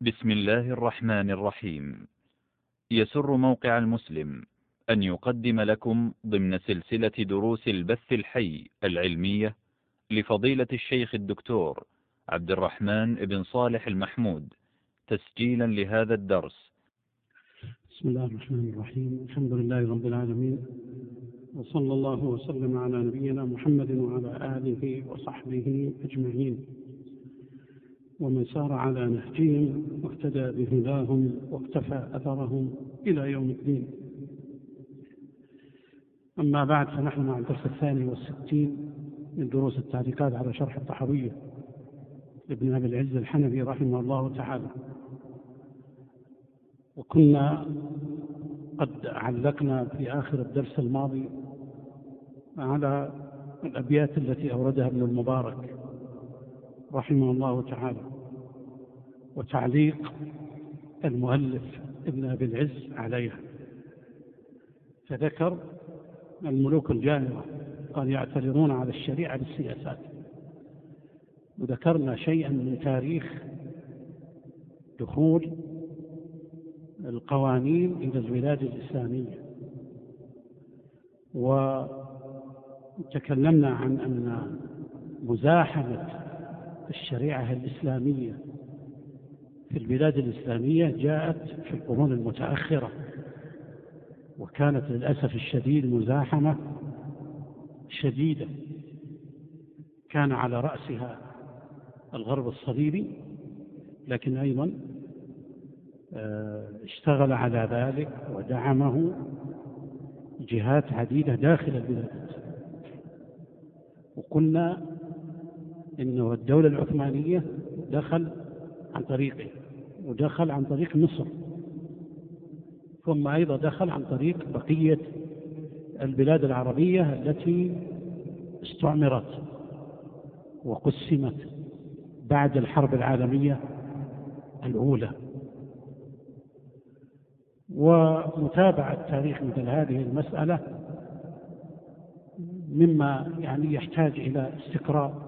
بسم الله الرحمن الرحيم. يسر موقع المسلم أن يقدم لكم ضمن سلسلة دروس البث الحي العلمية لفضيلة الشيخ الدكتور عبد الرحمن بن صالح المحمود تسجيلا لهذا الدرس. بسم الله الرحمن الرحيم. الحمد لله رب العالمين، وصلى الله وسلم على نبينا محمد وعلى آله وصحبه أجمعين، ومن سار على نهجهم واهتدى بهداهم واقتفى أثرهم إلى يوم الدين. أما بعد، فنحن مع الدرس 62 من دروس التعليقات على شرح الطحاوية لابن أبي العز الحنفي رحمه الله تعالى. وكنا قد علقنا في آخر الدرس الماضي على الأبيات التي أوردها ابن المبارك رحمه الله تعالى، وتعليق المؤلف ابن أبي العز عليها. فذكر الملوك الجائرة قد يعترضون على الشريعة بالسياسات، وذكرنا شيئا من تاريخ دخول القوانين إلى البلاد الإسلامية، وتكلمنا عن أن مزاحمة الشريعة الإسلامية في البلاد الإسلامية جاءت في القرون المتأخرة، وكانت للأسف الشديد مزاحمة شديدة كان على رأسها الغرب الصليبي، لكن أيضا اشتغل على ذلك ودعمه جهات عديدة داخل البلاد. وقلنا إنه الدولة العثمانية دخل عن طريقه، ودخل عن طريق مصر، ثم أيضا دخل عن طريق بقية البلاد العربية التي استعمرت وقسمت بعد الحرب العالمية الأولى. ومتابعة تاريخ مثل هذه المسألة مما يحتاج إلى استقراء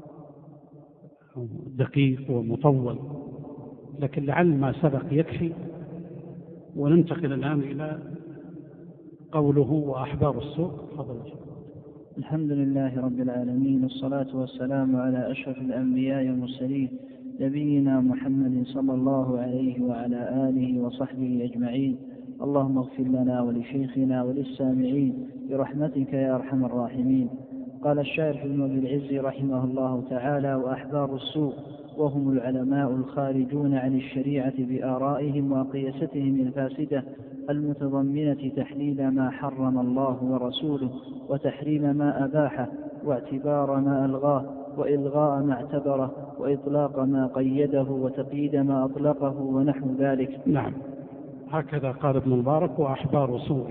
دقيق ومطول، لكن لعل ما سبق يكفي، وننتقل الآن إلى قوله وأحبار السوء. تفضل. الحمد لله رب العالمين، والصلاة والسلام على أشرف الأنبياء والمرسلين نبينا محمد صلى الله عليه وعلى آله وصحبه أجمعين. اللهم اغفر لنا ولشيخنا وللسامعين برحمتك يا أرحم الراحمين. قال الشاعر ابن أبي العز رحمه الله تعالى: وأحبار السوء وهم العلماء الخارجون عن الشريعة بآرائهم وقياستهم الفاسدة المتضمنة تحليل ما حرم الله ورسوله، وتحريم ما أباحه، واعتبار ما ألغاه، وإلغاء ما اعتبره، وإطلاق ما قيده، وتقييد ما أطلقه، ونحو ذلك. نعم، هكذا قال ابن المبارك: وأحبار سوء.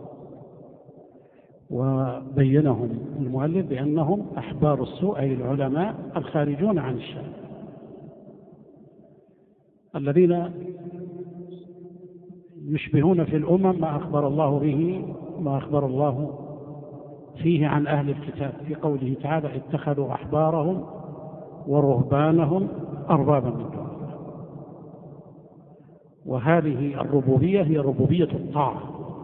وبينهم المؤلف بأنهم أحبار السوء، أي العلماء الخارجون عن الشرع، الذين يشبهون في الأمم ما أخبر الله به، ما أخبر الله فيه عن أهل الكتاب في قوله تعالى: اتخذوا أحبارهم ورهبانهم أربابا من دون الله. وهذه الربوبية هي ربوبية الطاعة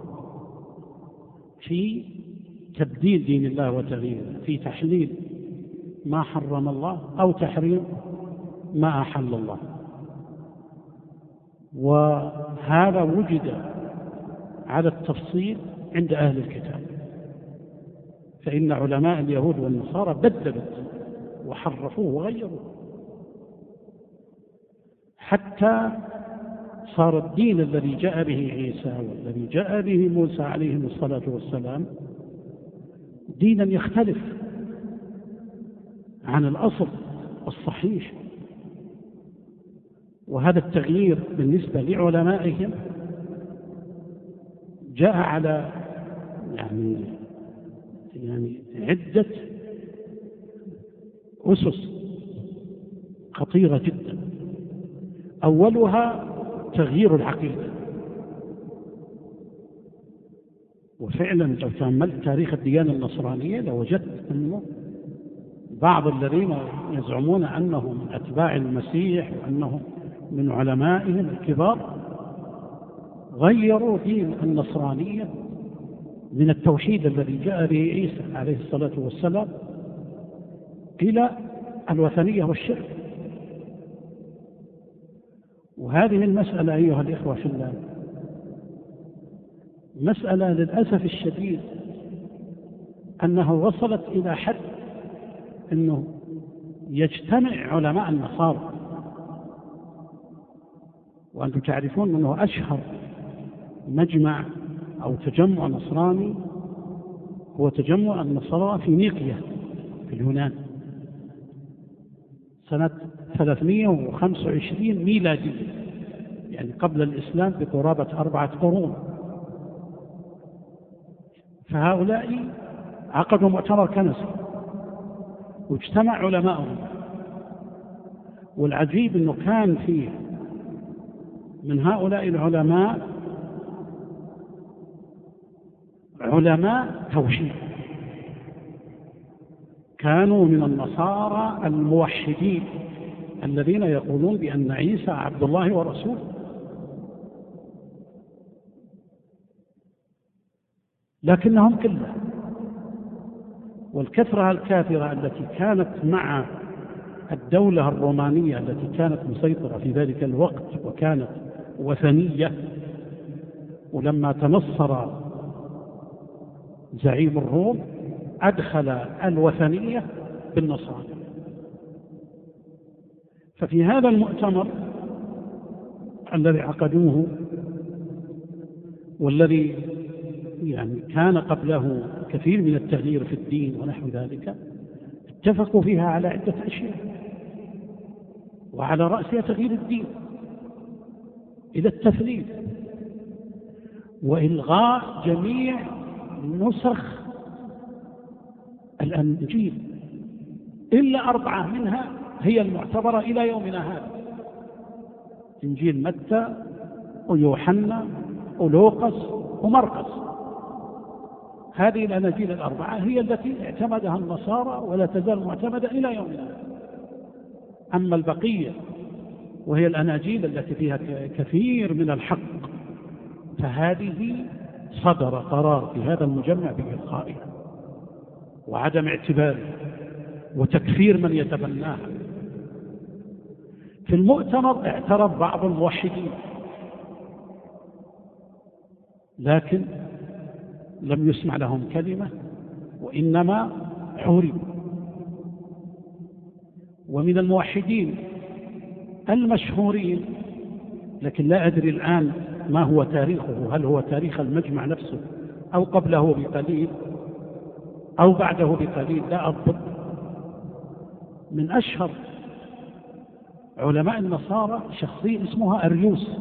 في تبديل دين الله وتغييره، في تحليل ما حرم الله أو تحريم ما أحل الله. وهذا وجد على التفصيل عند أهل الكتاب، فإن علماء اليهود والنصارى بدلوا وحرفوه وغيروه حتى صار الدين الذي جاء به عيسى والذي جاء به موسى عليهم الصلاة والسلام دينا يختلف عن الأصل الصحيح. وهذا التغيير بالنسبة لعلمائهم جاء على عدة أسس خطيرة جدا. أولها تغيير العقيدة. وفعلا لو تأملت تاريخ الديانة النصرانية لوجدت أنه بعض الذين يزعمون أنهم أتباع المسيح وأنهم من علمائهم الكبار غيروا دين النصرانية من التوحيد الذي جاء به عيسى عليه الصلاة والسلام إلى الوثنية والشرك. وهذه المسألة أيها الإخوة في الله مسألة للأسف الشديد أنه وصلت إلى حد أنه يجتمع علماء النصارى، وأنتم تعرفون أنه أشهر مجمع أو تجمع نصراني هو تجمع النصارى في نيقيا في اليونان سنة 325 ميلادي، يعني قبل الإسلام بقرابة 4 قرون. فهؤلاء عقدوا مؤتمر كنسي واجتمع علماءهم، والعجيب أنه كان فيه من هؤلاء العلماء علماء توحيد، كانوا من النصارى الموحدين الذين يقولون بأن عيسى عبد الله ورسوله، لكنهم قلة. والكثرة الكافرة التي كانت مع الدولة الرومانية التي كانت مسيطرة في ذلك الوقت وكانت وثنية، ولما تنصر زعيم الروم أدخل الوثنية بالنصارى. ففي هذا المؤتمر الذي عقدوه والذي يعني كان قبله كثير من التغيير في الدين ونحو ذلك، اتفقوا فيها على عدة أشياء، وعلى رأسها تغيير الدين إلى التثليث وإلغاء جميع نسخ الأنجيل إلا 4 منها هي المعتبرة إلى يومنا هذا: إنجيل متى ويوحنا ولوقس ومرقس. هذه الأناجيل ال4 هي التي اعتمدها النصارى ولا تزال معتمدة إلى يومنا هذا. أما البقية وهي الأناجيل التي فيها كثير من الحق فهذه صدر قرار في هذا المجمع بإلغائها وعدم اعتبارها وتكفير من يتبناها. في المؤتمر اعترف بعض الموحدين لكن لم يسمع لهم كلمة وإنما حوربوا. ومن الموحدين المشهورين، لكن لا أدري الآن ما هو تاريخه، هل هو تاريخ المجمع نفسه أو قبله بقليل أو بعده بقليل، لا أضبط، من أشهر علماء النصارى شخصية اسمها أريوس.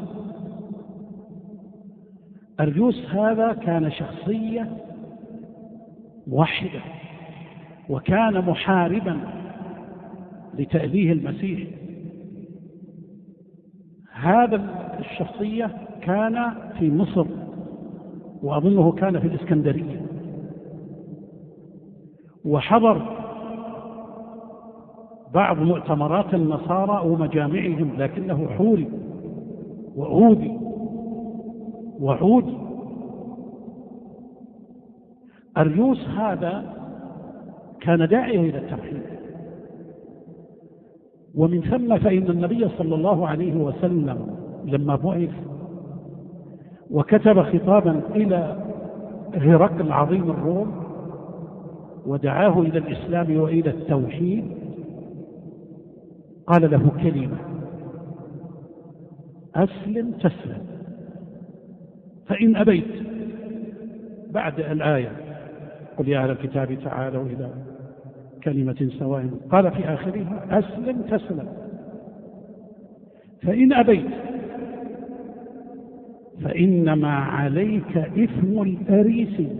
أريوس هذا كان شخصية موحدة وكان محاربا لتأليه المسيح. هذا الشخصية كان في مصر وأظنه كان في الإسكندرية، وحضر بعض مؤتمرات النصارى ومجامعهم، لكنه حورب وأوذي وعودي. أريوس هذا كان داعيا إلى التوحيد، ومن ثم فإن النبي صلى الله عليه وسلم لما بعث وكتب خطابا إلى هرقل عظيم الروم ودعاه إلى الإسلام وإلى التوحيد، قال له كلمة: أسلم تسلم، فإن أبيت، بعد الآية: قل يا أهل الكتاب تعالوا إلى كلمة سواء، قال في آخرها: أسلم تسلم، فإن أبيت فإنما عليك إثم الأريسي.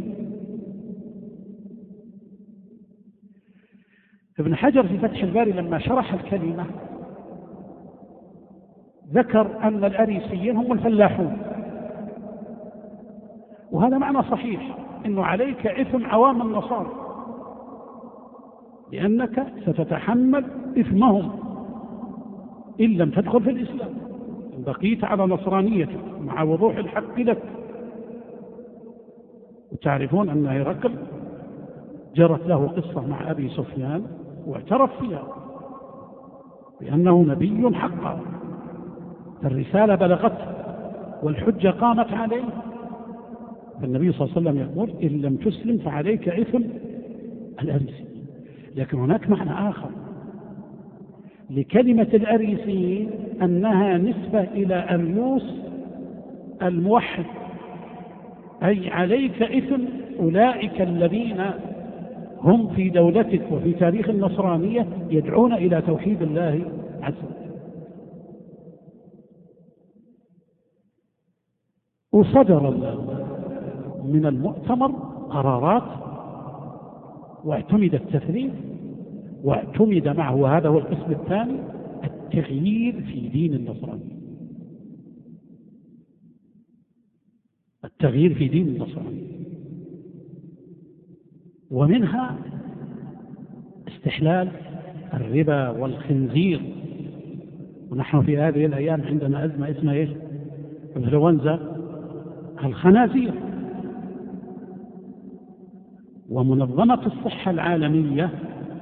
ابن حجر في فتح الباري لما شرح الكلمة ذكر أن الأريسيين هم الفلاحون، وهذا معنى صحيح، إنه عليك إثم عوام النصارى لأنك ستتحمل إثمهم إن لم تدخل في الإسلام. وبقيت على نصرانيتك مع وضوح الحق لك. وتعرفون أن هرقل جرت له قصة مع أبي سفيان واعترف فيها بأنه نبي حقا، فالرسالة بلغته والحجة قامت عليه. فالنبي صلى الله عليه وسلم يقول إن لم تسلم فعليك إثم الأريسي. لكن هناك معنى آخر لكلمة الأريسي، أنها نسبة إلى أريوس الموحد، أي عليك إثم أولئك الذين هم في دولتك وفي تاريخ النصرانية يدعون إلى توحيد الله عز وجل. وصدر من المؤتمر قرارات واعتمد التثليث واعتمد معه، وهذا هو القسم الثاني، التغيير في دين النصرانية. التغيير في دين النصرانية، ومنها استحلال الربا والخنزير. ونحن في هذه الأيام عندنا أزمة اسمها إيش؟ إنفلونزا الخنازير. ومنظمة الصحة العالمية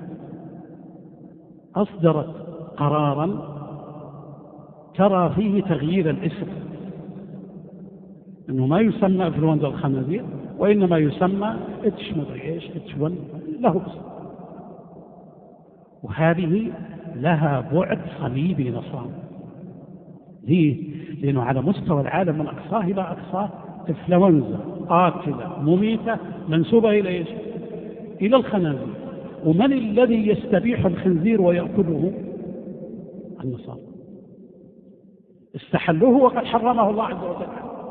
أصدرت قراراً ترى فيه تغيير الاسم، أنه ما يسمى إنفلونزا الخنازير وإنما يسمى H1 له اسم. وهذه لها بعد صليبي نصراني. ليه؟ لأنه على مستوى العالم من أقصاه إلى أقصاه إنفلونزا قاتلة مميتة منسوبة إلى إيش؟ إلى الخنازير. ومن الذي يستبيح الخنزير ويأكله؟ النصارى. استحلوه وقد حرمه الله عز وجل.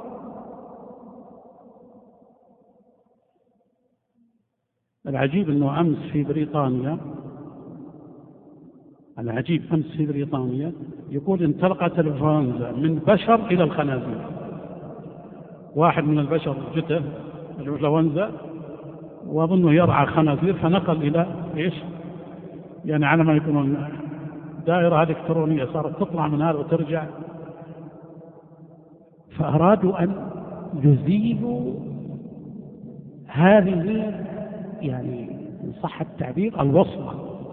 العجيب أنه أمس في بريطانيا، يقول انطلقت الإنفلونزا من بشر إلى الخنازير. واحد من البشر جته الإنفلونزا وأظنه يرعى خنازير، فنقل إلى إيش؟ يعني على ما يكون دائرة إلكترونية صارت تطلع من هذا وترجع. فأرادوا أن يزيلوا هذه، يعني إن صح التعبير، الوصمة.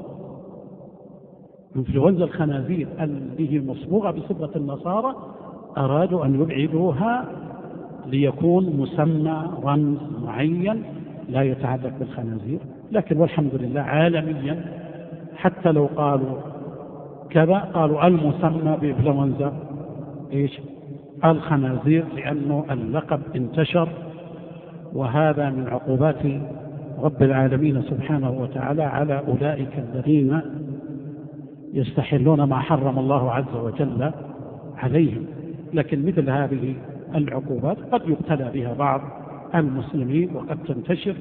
إنفلونزا الخنازير التي مصبوغة بصبغة النصارى أرادوا أن يبعدوها ليكون مسمى رمز معين لا يتعلق بالخنازير. لكن والحمد لله عالميا حتى لو قالوا كذا قالوا المسمى بإنفلونزا إيش؟ الخنازير، لأنه اللقب انتشر. وهذا من عقوبات رب العالمين سبحانه وتعالى على أولئك الذين يستحلون ما حرم الله عز وجل عليهم. لكن مثل هذه العقوبات قد يبتلى بها بعض المسلمين وقد تنتشر.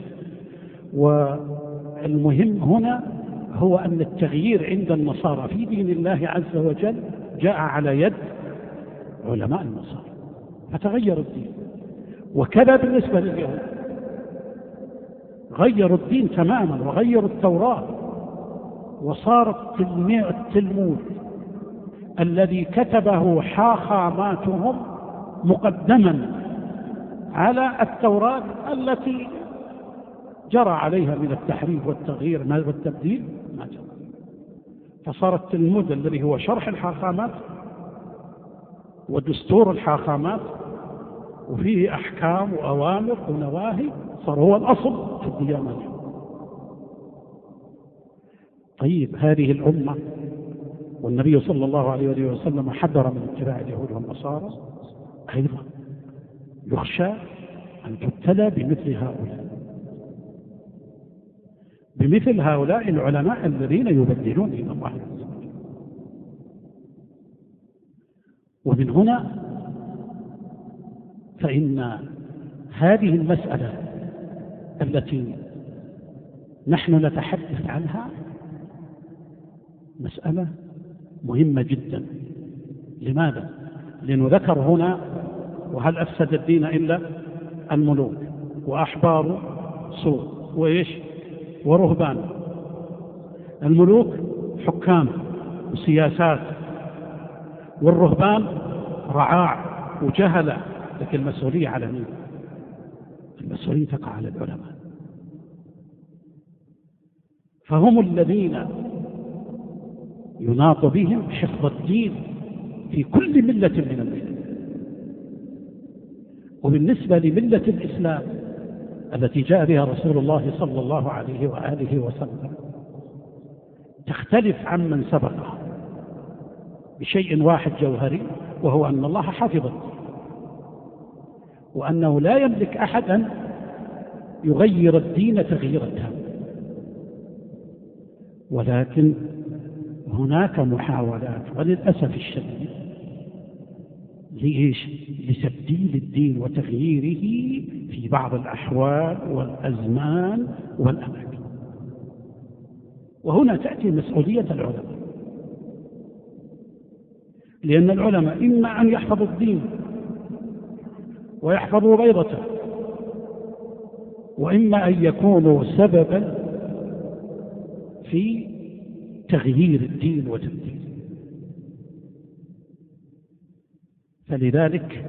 والمهم هنا هو أن التغيير عند النصارى في دين الله عز وجل جاء على يد علماء النصارى فتغير الدين. وكذا بالنسبة لليهود، غيروا الدين تماما وغيروا التوراة، وصار التلمود الذي كتبه حاخاماتهم مقدما على التوراة التي جرى عليها من التحريف والتغيير والتبديل ما جرى. فصار التلمود الذي هو شرح الحاخامات ودستور الحاخامات وفيه أحكام وأوامر ونواهي، صار هو الأصل في الديانة. طيب هذه الأمة والنبي صلى الله عليه وسلم حذر من اتباع اليهود والنصارى، أيضا يخشى أن تبتلى بمثل هؤلاء العلماء الذين يبدلون دين الله عز وجل. ومن هنا فإن هذه المسألة التي نحن نتحدث عنها مسألة مهمة جدا. لماذا؟ لأنه ذكر هنا وهل أفسد الدين إلا الملوك وأحبار سوء وإيش ورهبان. الملوك حكام وسياسات، والرهبان رعاع وجهلة، لكن المسؤولية على مين؟ المسؤولية تقع على العلماء، فهم الذين يناط بهم حفظ الدين في كل ملة من الملل. وبالنسبة لملة الإسلام التي جاء بها رسول الله صلى الله عليه وآله وسلم تختلف عمن سبقه بشيء واحد جوهري، وهو أن الله حفظه، وأنه لا يملك أحد أن يغير الدين تغييرا تاما. ولكن هناك محاولات وللأسف الشديد لتبديل الدين وتغييره في بعض الأحوال والأزمان والأماكن، وهنا تأتي مسؤولية العلماء، لأن العلماء إما أن يحفظوا الدين ويحفظوا بيضته، وإما أن يكونوا سببا في تغيير الدين وتبديله. فلذلك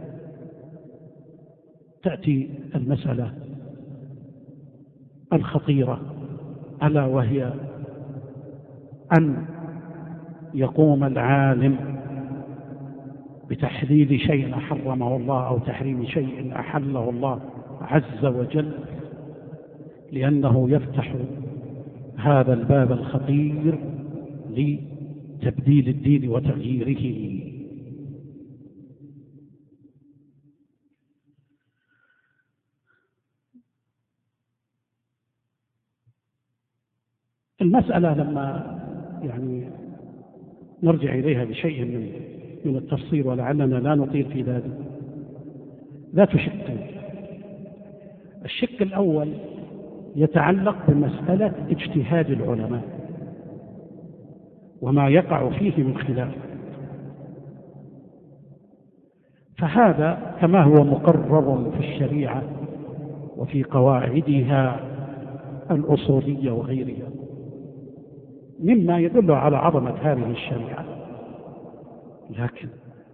تأتي المسألة الخطيرة، ألا وهي أن يقوم العالم بتحليل شيء حرمه الله أو تحريم شيء أحله الله عز وجل، لأنه يفتح هذا الباب الخطير لتبديل الدين وتغييره. المسألة لما نرجع إليها بشيء من التفصيل، ولعلنا لا نطيل في ذلك، ذات شقين. الشق الأول يتعلق بمسألة اجتهاد العلماء وما يقع فيه من خلاف، فهذا كما هو مقرر في الشريعة وفي قواعدها الأصولية وغيرها مما يدل على عظمة هذه الشريعة، لكن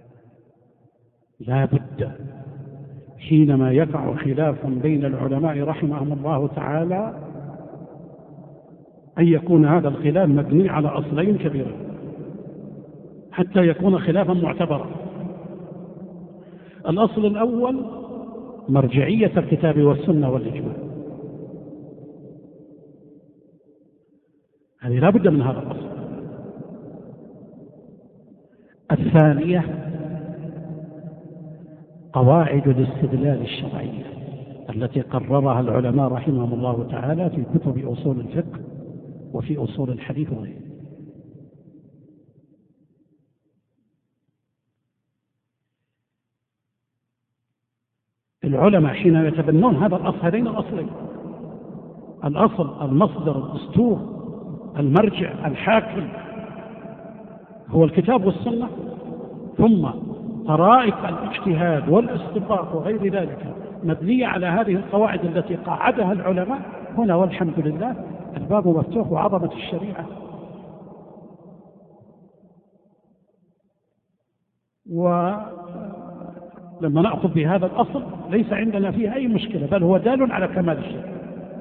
لا بد حينما يقع خلاف بين العلماء رحمهم الله تعالى أن يكون هذا الخلاف مبني على أصلين كبيرين حتى يكون خلافا معتبرا. الأصل الأول مرجعية الكتاب والسنة والإجماع، هذه لا بد من هذا الأصل. الثانية قواعد الاستدلال الشرعية التي قررها العلماء رحمهم الله تعالى في كتب أصول الفقه وفي أصول الحديث وغيره. العلماء حين يتبنون هذا الأصل، هذين الأصلين، الأصل المصدر الدستور المرجع الحاكم هو الكتاب والسنة، ثم طرائق الاجتهاد والاستنباط وغير ذلك مبنية على هذه القواعد التي قاعدها العلماء. هنا والحمد لله الباب مفتوح وعظمة الشريعة. ولما نأخذ بهذا الأصل ليس عندنا فيه أي مشكلة، بل هو دال على كمال الشريعة.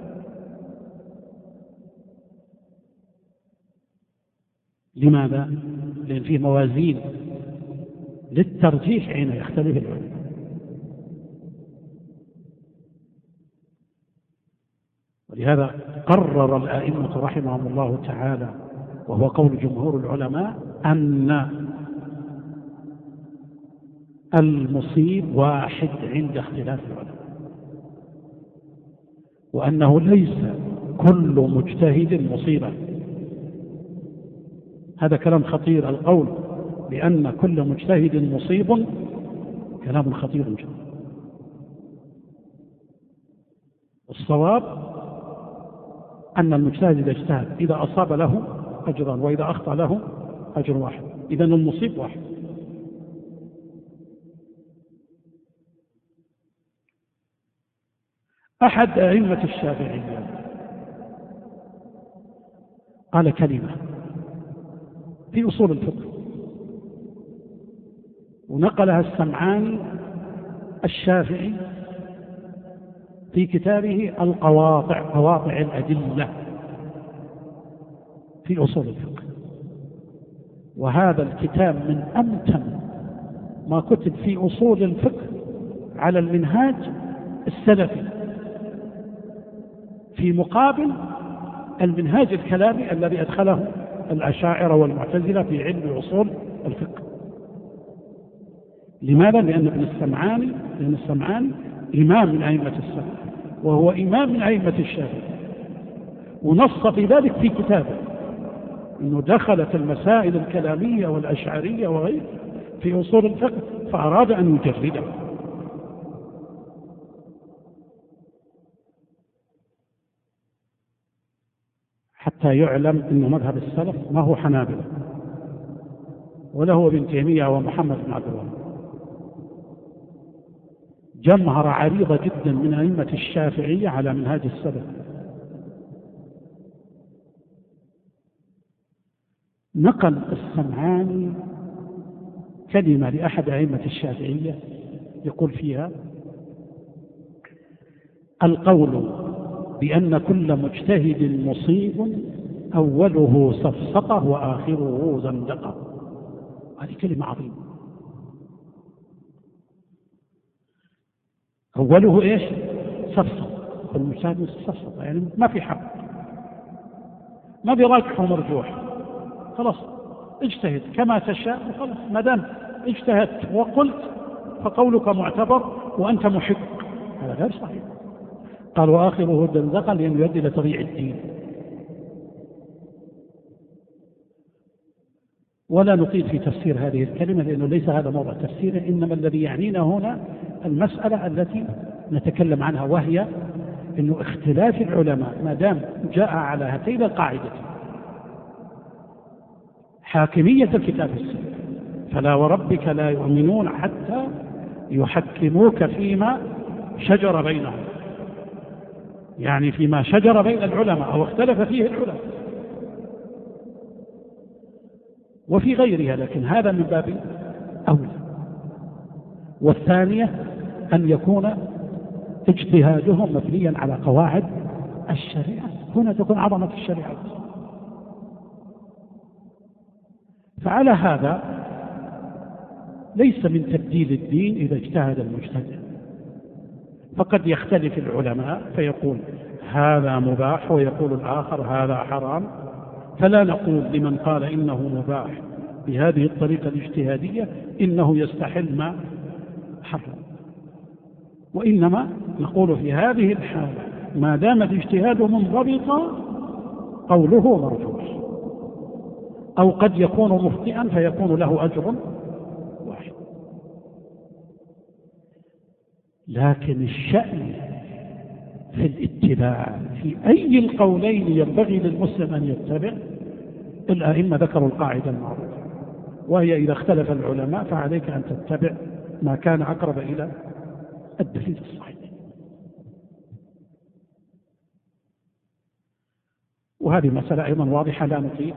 لماذا؟ لأن فيه موازين للترجيح حين يختلف العلماء. ولهذا قرر الآئمة رحمهم الله تعالى، وهو قول جمهور العلماء، أن المصيب واحد عند اختلاف العلماء، وأنه ليس كل مجتهد مصيبا. هذا كلام خطير، القول بأن كل مجتهد مصيب كلام خطير جدا. الصواب أن المجتهد إذا اجتهد إذا أصاب له أجران وإذا أخطأ له أجر واحد، إذن المصيب واحد. أحد أئمة الشافعية قال كلمة في أصول الفقه، ونقلها السمعاني الشافعي في كتابه القواطع، قواطع الأدلة في أصول الفقه. وهذا الكتاب من أمتن ما كتب في أصول الفقه على المنهاج السلفي، في مقابل المنهاج الكلامي الذي أدخله الأشاعرة والمعتزلة في علم أصول الفقه. لماذا؟ لأن ابن السمعاني إمام من أئمة السلف، وهو إمام من أئمة الشافعي، ونص في ذلك في كتابه أنه دخلت المسائل الكلامية والأشعرية وغيره في أصول الفقه، فأراد أن يجرده. حتى يعلم أن مذهب السلف ما هو حنابلة ولا هو ابن تيمية ومحمد بن عبد الوهاب. جمهرة عريضة جدا من أئمة الشافعية على منهاج السلف. نقل السمعاني كلمة لأحد أئمة الشافعية يقول فيها: القول بأن كل مجتهد مصيب أوله سفسطة وآخره زندقة. هذه كلمة عظيمة. أوله إيش؟ سفسطة. المجتهد سفسطة يعني ما في حق، ما براجح ومرجوح، خلاص اجتهد كما تشاء وخلاص. ما دام اجتهدت وقلت فقولك معتبر وأنت محق. هذا غير صحيح. قال وآخره زندقة لأنه يؤدي إلى تضييع الدين. ولا نطيل في تفسير هذه الكلمة لأنه ليس هذا موضع تفسيره، إنما الذي يعنينا هنا المسألة التي نتكلم عنها، وهي إنه اختلاف العلماء ما دام جاء على هاتين القاعدتين: حاكمية الكتاب والسنة، فلا وربك لا يؤمنون حتى يحكموك فيما شجر بينهم، يعني فيما شجر بين العلماء أو اختلف فيه العلماء، وفي غيرها، لكن هذا من باب أولى. والثانية أن يكون اجتهادهم مبنيا على قواعد الشريعة، هنا تكون عظمة الشريعة. فعلى هذا ليس من تبديل الدين إذا اجتهد المجتهد، فقد يختلف العلماء فيقول هذا مباح ويقول الآخر هذا حرام، فلا نقول لمن قال إنه مباح بهذه الطريقة الاجتهادية إنه يستحل ما حرم، وإنما نقول في هذه الحالة ما دام اجتهاده منضبطا قوله مرجوح، أو قد يكون مخطئا فيكون له أجر واحد. لكن الشأن في الاتباع في أي القولين ينبغي للمسلم أن يتبع، الأئمة ذكروا القاعدة المعروفة، وهي إذا اختلف العلماء فعليك أن تتبع ما كان أقرب إلى الدليل الصحيح. وهذه مسألة أيضا واضحة لا نطيل.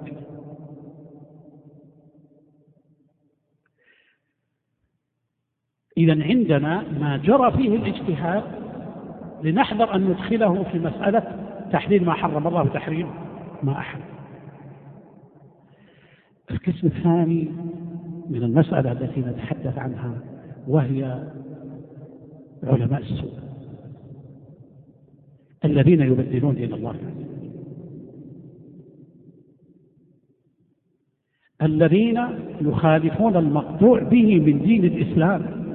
إذن عندنا ما جرى فيه الاجتهاد لنحذر أن ندخله في مسألة تحليل ما حرم الله وتحريم ما أحرم. القسم الثاني من المسألة التي نتحدث عنها وهي علماء السوء الذين يبدلون دين الله، الذين يخالفون المقطوع به من دين الإسلام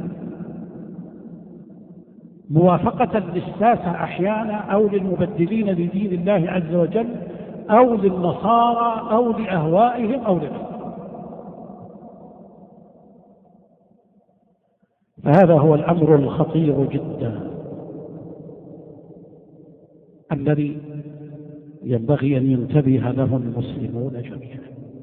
موافقة للساسة أحيانا أو للمبدلين لدين الله عز وجل أو للنصارى أو لأهوائهم أو لغيرهم. فهذا هو الأمر الخطير جدا الذي ينبغي أن ينتبه له المسلمون جميعا.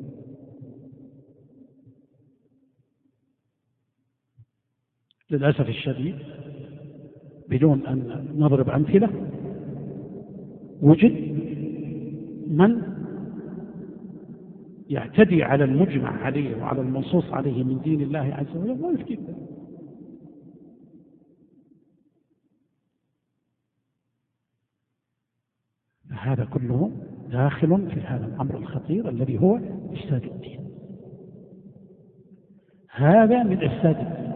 للأسف الشديد بدون أن نضرب أمثلة وجد من يعتدي على المجمع عليه وعلى المنصوص عليه من دين الله عز وجل لا يفتي به. هذا كله داخل في هذا الأمر الخطير الذي هو إفساد الدين. هذا من إفساد الدين.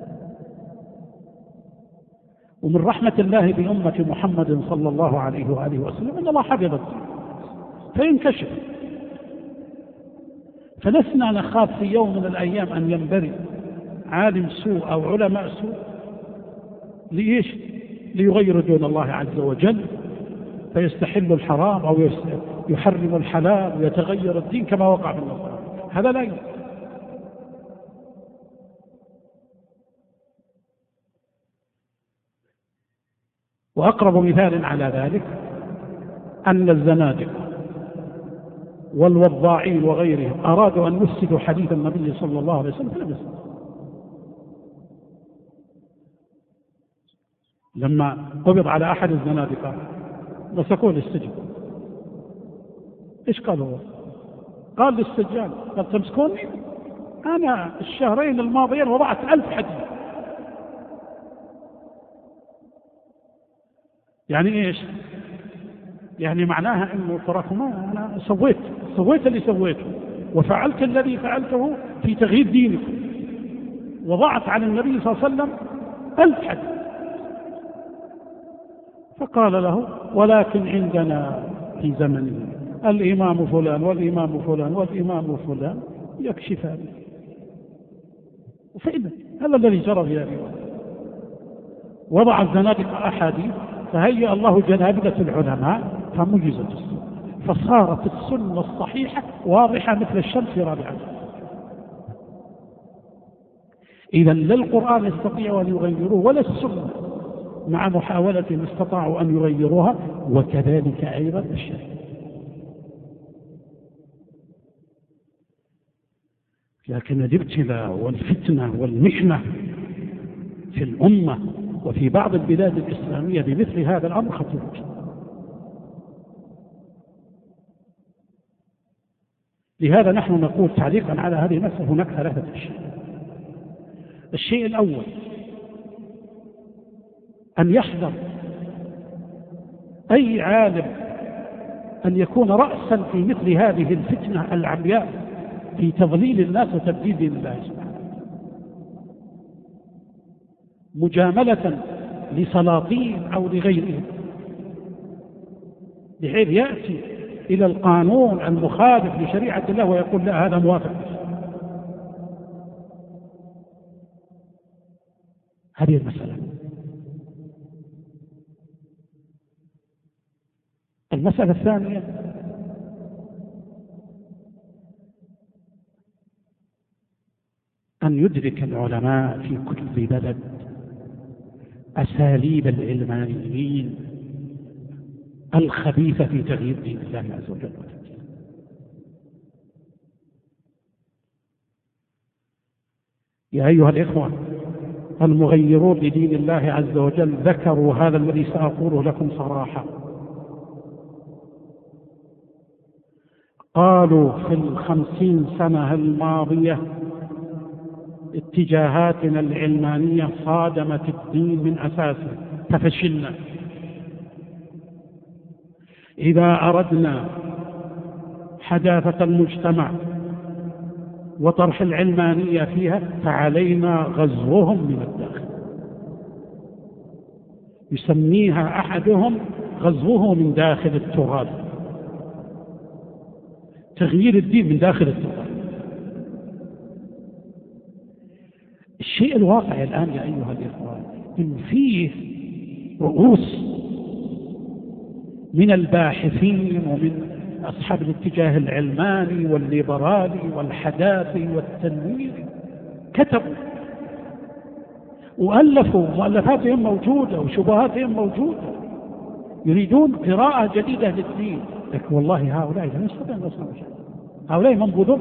ومن رحمة الله بأمة محمد صلى الله عليه وآله وسلم أن الله حفظ الدين فينكشف. فلسنا نخاف في يوم من الأيام أن ينبري عالم سوء أو علماء سوء ليش؟ ليغيروا دين الله عز وجل فيستحل الحرام أو يحرم الحلال ويتغير الدين كما وقع في النصارى. هذا لا يمكن. وأقرب مثال على ذلك أن الزنادقة والوضاعين وغيرهم أرادوا أن يفسدوا حديث النبي صلى الله عليه وسلم فلم يفسدوا. لما قبض على أحد الزنادقة مسكوه للسجن، إيش قال هو؟ قال للسجان قال تمسكوني؟ أنا الشهرين الماضيين وضعت 1000 حديث. يعني إيش؟ يعني معناها أنه تراكم أنا سويت اللي سويته وفعلت الذي فعلته في تغيير دينكم، وضعت على النبي صلى الله عليه وسلم 1000 حديث. فقال له ولكن عندنا في زمنه الإمام فلان والإمام فلان والإمام فلان يكشفان. وفعلا هذا الذي جرى في هذه الوقت. وضع الزنادقة أحاديث فهيأ الله جنابلة العلماء فمجزت السنة، فصارت السنة الصحيحة واضحة مثل الشمس رابعة. إذا لا القرآن يستطيع أن يغيروه ولا السنة مع محاولة استطاعوا أن يغيروها، وكذلك أيضا الشرع. لكن الابتلاء والفتنة والمحنة في الأمة وفي بعض البلاد الإسلامية بمثل هذا الأمر خطير جدا. لهذا نحن نقول تعليقا على هذه المسألة هناك 3 أشياء. الشيء الأول أن يحذر أي عالم أن يكون رأسا في مثل هذه الفتنة العمياء في تضليل الناس وتبديل دين الله سبحانه، مجاملة لسلاطين أو لغيرهم، بحيث يأتي إلى القانون المخالف لشريعة الله ويقول لا هذا موافق. هذه المسألة. المسألة الثانية أن يدرك العلماء في كل بلد أساليب العلمانيين الخبيثة في تغيير دين الله عز وجل. يا أيها الإخوة المغيرون لدين الله عز وجل ذكروا هذا الذي سأقوله لكم صراحة. قالوا في 50 سنة الماضية اتجاهاتنا العلمانية صادمت الدين من أساسه ففشلنا. إذا أردنا حداثة المجتمع وطرح العلمانية فيها فعلينا غزوهم من الداخل. يسميها أحدهم غزوه من داخل التراب، تغيير الدين من داخل التراب. الشيء الواقع الآن يا أيها الإخوان إن فيه رؤوس من الباحثين ومن أصحاب الاتجاه العلماني والليبرالي والحداثي والتنويري كتبوا وألفوا، مؤلفاتهم موجودة وشبهاتهم موجودة، يريدون قراءة جديدة للدين. لكن والله هؤلاء لا يستطيعون أن يصنعوا شيء، هؤلاء منبوذون.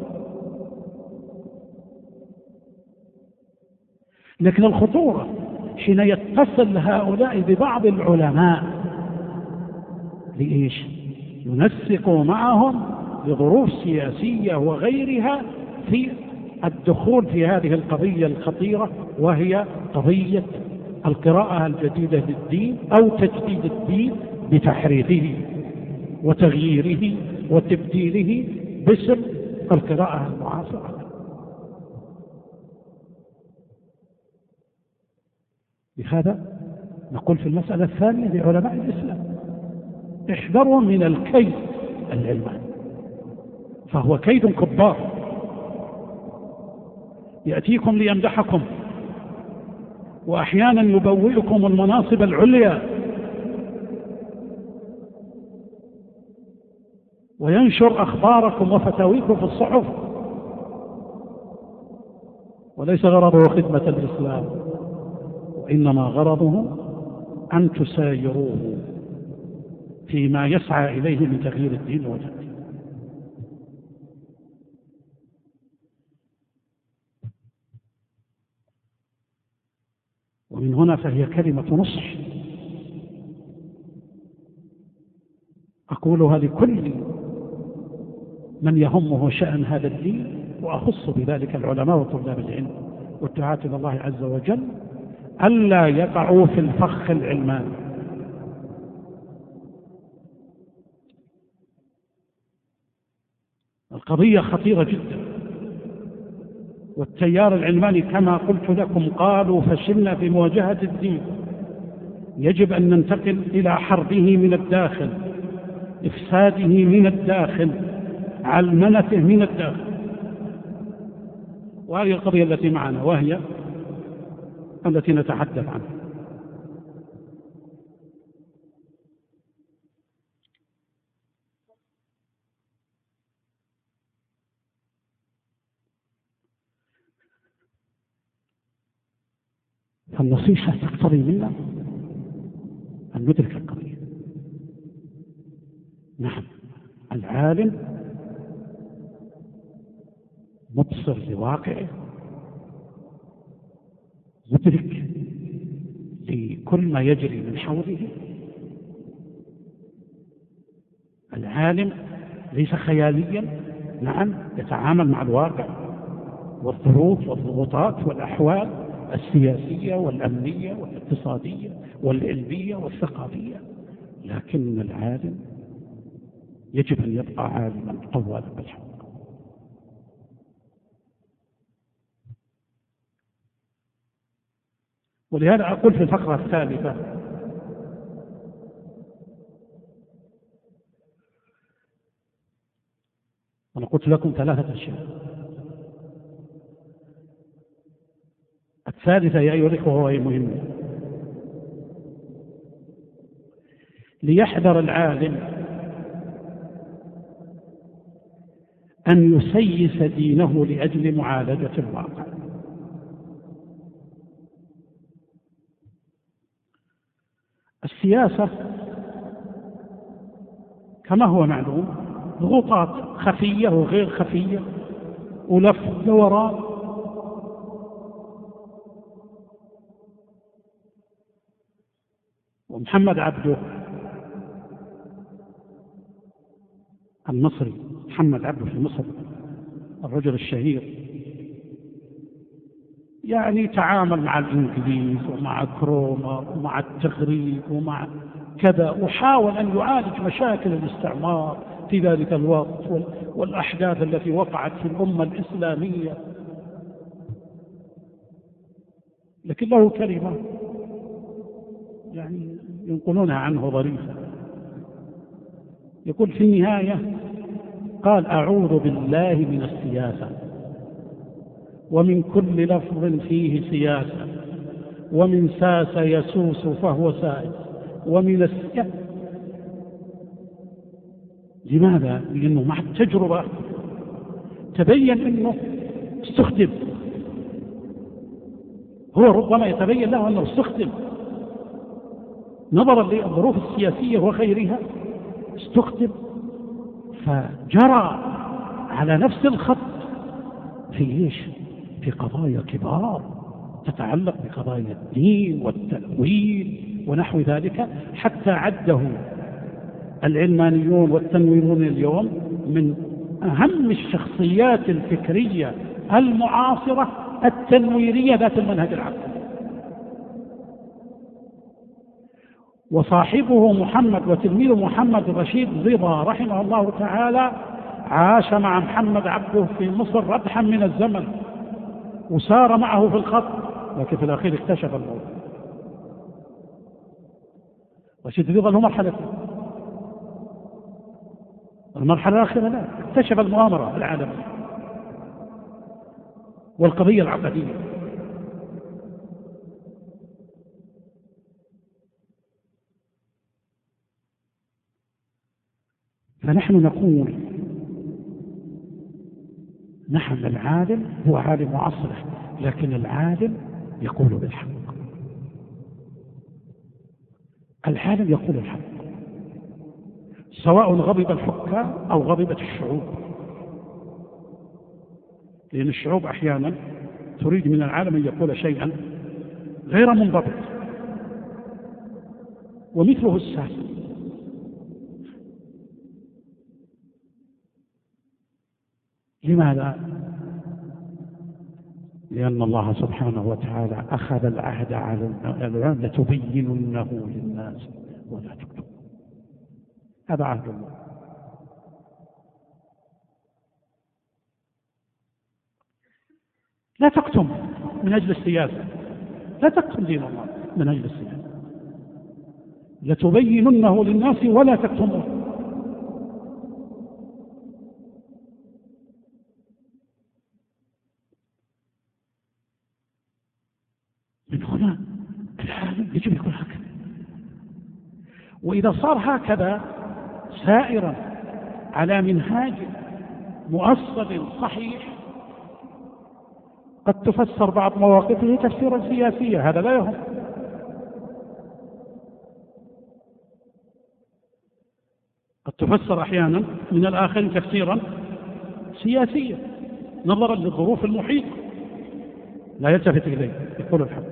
لكن الخطورة حين يتصل هؤلاء ببعض العلماء لإيش؟ ينسقوا معهم لظروف سياسية وغيرها في الدخول في هذه القضية الخطيرة، وهي قضية القراءة الجديدة للدين أو تجديد الدين بتحريفه وتغييره وتبديله باسم القراءة المعاصرة. لهذا نقول في المسألة الثانية لعلماء الإسلام: احذروا من الكيد العلماني، فهو كيد كبار، يأتيكم ليمدحكم، وأحيانا يبوئكم المناصب العليا، وينشر أخباركم وفتاويكم في الصحف، وليس غرضه خدمة الإسلام، وإنما غرضه أن تسايروه فيما يسعى إليه من تغيير الدين وتغييره. ومن هنا فهي كلمة نصح أقولها لكل من يهمه شأن هذا الدين، وأخص بذلك العلماء وطلاب العلم والدعاة إلى الله عز وجل، ألا يقعوا في الفخ العلماني. القضية خطيرة جدا، والتيار العلماني كما قلت لكم قالوا فشلنا في مواجهة الدين، يجب أن ننتقل إلى حربه من الداخل، إفساده من الداخل، علمنته من الداخل. وهذه القضية التي معنا، وهي التي نتحدث عنها. فالنصيحة تقتضي منا أن ندرك القضية. نعم، العالم مبصر لواقعه، مدرك لكل ما يجري من حوله. العالم ليس خياليا، نعم يتعامل مع الواقع والظروف والضغوطات والأحوال السياسية والأمنية والاقتصادية والعلمية والثقافية، لكن العالم يجب أن يبقى عالما قوالا بالحق. ولهذا أقول في الفقرة الثالثة: أنا قلت لكم 3 أشياء. الثالثة يا أيها الإخوة وهي مهمة: ليحذر العالم أن يسيس دينه لأجل معالجة الواقع. السياسة كما هو معلوم ضغوطات خفية وغير خفية، ولف دوران. ومحمد عبده المصري، محمد عبده في مصر، الرجل الشهير، يعني تعامل مع الإنجليز ومع كرومر ومع التغريب ومع كذا، وحاول أن يعالج مشاكل الاستعمار في ذلك الوقت والأحداث التي وقعت في الأمة الإسلامية. لكن له كلمة يعني ينقلونها عنه ظريفة، يقول في النهاية: قال أعوذ بالله من السياسة، ومن كل لفظ فيه سياسة، ومن ساس يسوس فهو سائس، ومن السياسة. لماذا؟ لأنه مع التجربة تبين أنه استخدم، هو ربما يتبين له أنه استخدم نظرا للظروف السياسية وغيرها، استخدم فجرى على نفس الخط في إيش؟ في قضايا كبار تتعلق بقضايا الدين والتأويل ونحو ذلك، حتى عده العلمانيون والتنويرون اليوم من أهم الشخصيات الفكرية المعاصرة التنويرية ذات المنهج العقلي. وصاحبه محمد وتلميذ محمد رشيد رضا رحمه الله تعالى عاش مع محمد عبده في مصر ردحا من الزمن، وسار معه في الخط، لكن في الأخير اكتشف الموت. رشيد رضا له مرحلتين، المرحلة الأخيرة لا، اكتشف المؤامرة العالمية والقضية العقدية. فنحن نقول نحن العالم هو عالم عصره، لكن العالم يقول بالحق. العالم يقول الحق سواء غضب الحكام أو غضبت الشعوب، لأن الشعوب أحيانا تريد من العالم أن يقول شيئا غير منضبط، ومثله الساسي. لماذا؟ لأن الله سبحانه وتعالى أخذ العهد على العلم لتبيننه للناس ولا تكتمون. هذا عهد الله. لا تكتم من أجل السياسة، لا تكتم دين الله من أجل السياسة، لتبيننه للناس ولا تكتمون. من هنا العالم يجب يكون هكذا. وإذا صار هكذا سائرا على منهاج مؤصل صحيح، قد تفسر بعض مواقفه تفسيرا سياسيا، هذا لا يهم. قد تفسر أحيانا من الآخرين تفسيرا سياسيا نظرا للظروف المحيطة، لا يلتفت إليه، يقول الحق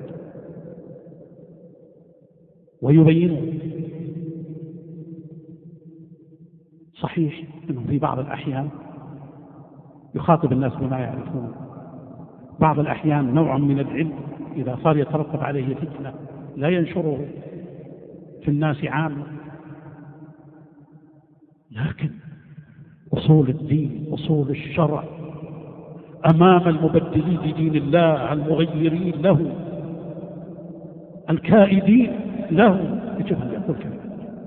ويبينه. صحيح أنه في بعض الأحيان يخاطب الناس بما يعرفون، بعض الأحيان نوع من العلم إذا صار يترتب عليه فتنة لا ينشره في الناس عامة، لكن أصول الدين، أصول الشرع أمام المبدلين لدين الله، المغيرين له، الكائدين له، يجب أن يقول كلمة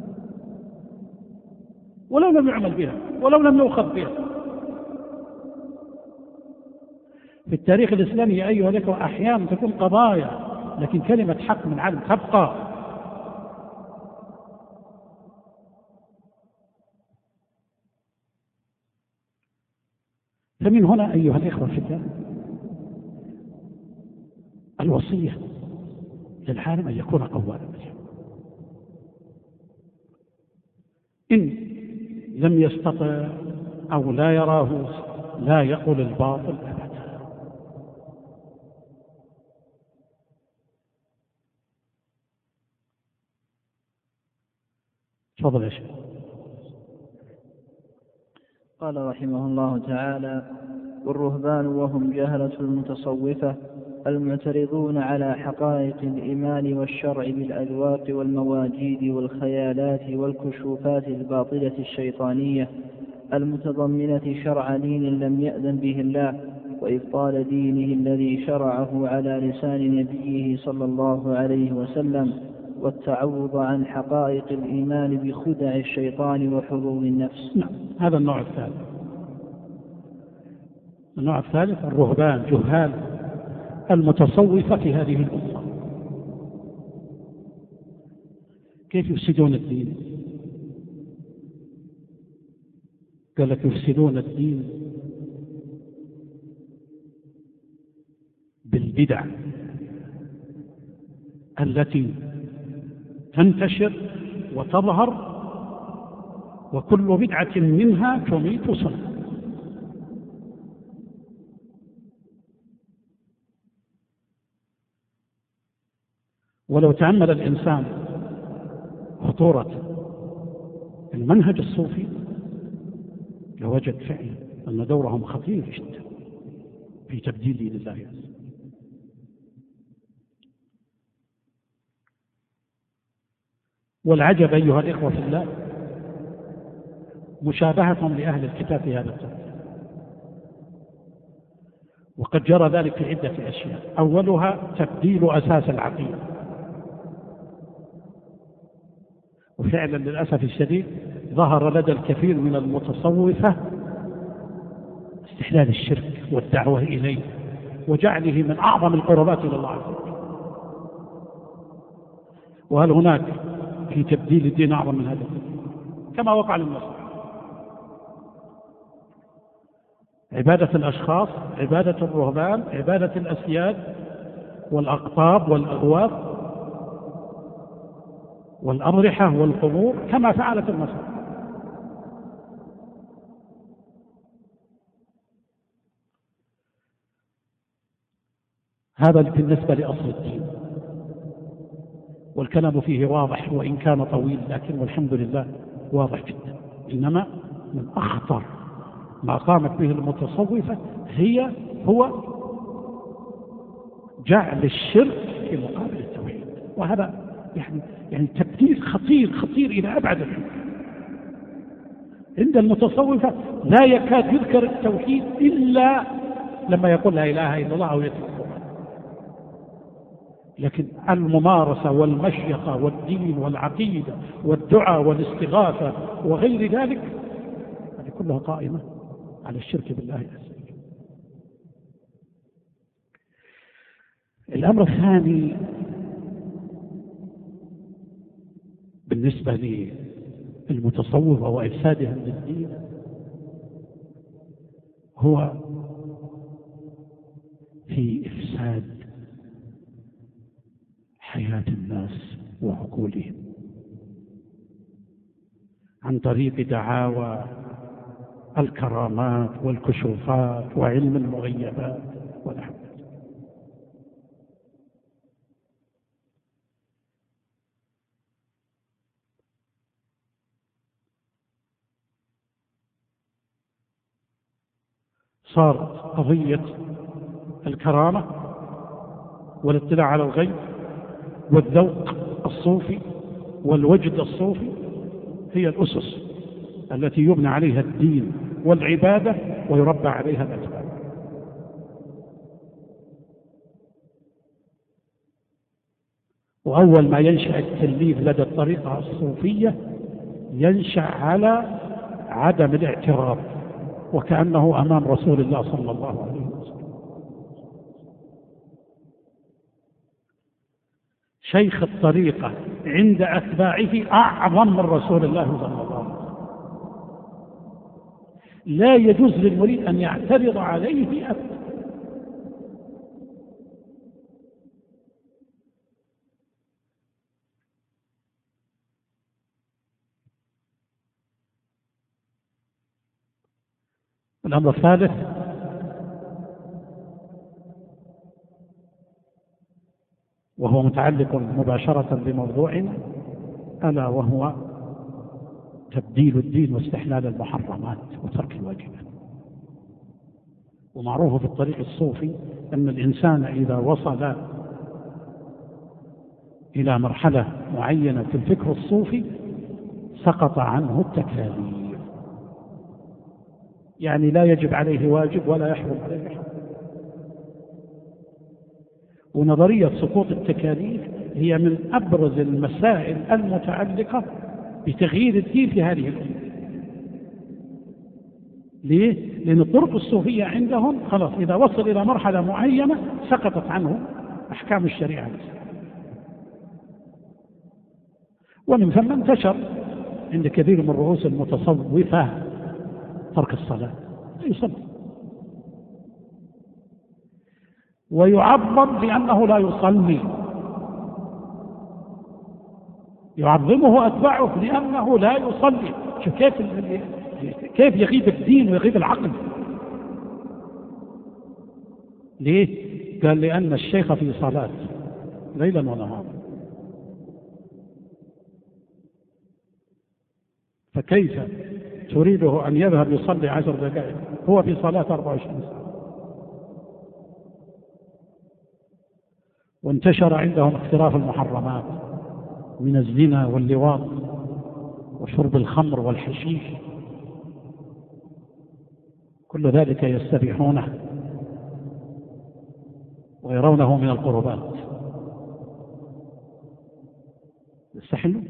ولو لم يعمل بها، ولو لم يؤخذ بها. في التاريخ الإسلامي يا أيها الأخوة أحيانا تكون قضايا لكن كلمة حق من عدم تبقى. فمن هنا أيها الأخوة في الله الوصية للعالم أن يكون قواما بالحق، إن لم يستطع أو لا يراه لا يقول الباطل أبدا. تفضل يا شيخ. قال رحمه الله تعالى: والرهبان وهم جهلة المتصوفة المعترضون على حقائق الإيمان والشرع بالأذواق والمواجيد والخيالات والكشوفات الباطلة الشيطانية المتضمنة شرع دين لم يأذن به الله، وإبطال دينه الذي شرعه على لسان نبيه صلى الله عليه وسلم، والتعوض عن حقائق الإيمان بخدع الشيطان وحظوظ النفس. نعم، هذا النوع الثالث. النوع الثالث الرهبان جهال المتصوفة في هذه الأمة. كيف يفسدون الدين؟ قال لك يفسدون الدين بالبدع التي تنتشر وتظهر، وكل بدعة منها تميت سنة. ولو تأمل الإنسان خطورة المنهج الصوفي لوجد فعلا أن دورهم خطير جدا في تبديل دين الله عز وجل. والعجب أيها الإخوة في الله مشابهتهم لأهل الكتاب في هذا التوحيد، وقد جرى ذلك في عدة أشياء. أولها تبديل أساس العقيدة، وفعلا للأسف الشديد ظهر لدى الكثير من المتصوفة استحلال الشرك والدعوة إليه وجعله من أعظم القربات إلى الله عز وجل. وهل هناك في تبديل الدين أعظم من هذا؟ كما وقع للنصارى. عبادة الأشخاص، عبادة الرهبان، عبادة الأسياد والأقطاب والأغواث والأضرحة والقبور كما فعلت النصارى. هذا بالنسبة لأصل الدين، والكلام فيه واضح وإن كان طويل، لكن والحمد لله واضح جدا. إنما من أخطر ما قامت به المتصوفة هو جعل الشرك في مقابل التوحيد، وهذا يعني تبديل خطير إلى أبعد الحدود. عند المتصوفة لا يكاد يذكر التوحيد إلا لما يقول لا إله إلا الله أو يترك القرآن، لكن الممارسة والمشيخة والدين والعقيدة والدعاء والاستغاثة وغير ذلك هذه كلها قائمة على الشرك بالله عز وجل. الأمر الثاني بالنسبة للمتصوفة وإفسادهم للدين هو في إفساد حياة الناس وعقولهم عن طريق دعاوى الكرامات والكشوفات وعلم المغيبات ونحو ذلك. صارت قضية الكرامة والاطلاع على الغيب والذوق الصوفي والوجد الصوفي هي الأسس التي يبنى عليها الدين والعبادة ويربى عليها الأتباع. وأول ما ينشأ التلميذ لدى الطريقة الصوفية ينشأ على عدم الاعتراف وكأنه أمام رسول الله صلى الله عليه وسلم. شيخ الطريقة عند أتباعه أعظم من رسول الله صلى الله عليه وسلم. لا يجوز للمريد أن يعترض عليه أبدا. الأمر الثالث وهو متعلق مباشرة بموضوعنا ألا وهو تبديل الدين واستحلال المحرمات وترك الواجبات. ومعروف في الطريق الصوفي أن الإنسان إذا وصل إلى مرحلة معينة في الفكر الصوفي سقط عنه التكاليف، يعني لا يجب عليه واجب ولا يحرم عليه حرام. ونظرية سقوط التكاليف هي من أبرز المسائل المتعلقة بتغيير الدين في هذه الأمة. ليه؟ لأن الطرق الصوفية عندهم خلاص إذا وصل إلى مرحلة معينة سقطت عنه أحكام الشريعة. ومن ثم انتشر عند كثير من رؤوس المتصوفة ترك الصلاة، لا يصلي ويعظم بأنه لا يصلي، يعظمه أتباعه لأنه لا يصلي. شوف كيف يغيب الدين ويغيب العقل. ليه؟ قال لأن الشيخ في صلاة ليلا ونهارا، فكيف تريده أن يذهب يصلي 10 دقائق هو في صلاة 24 ساعة. وانتشر عندهم اقتراف المحرمات من الزنا واللواط وشرب الخمر والحشيش، كل ذلك يستبيحونه ويرونه من القربات، يستحلون.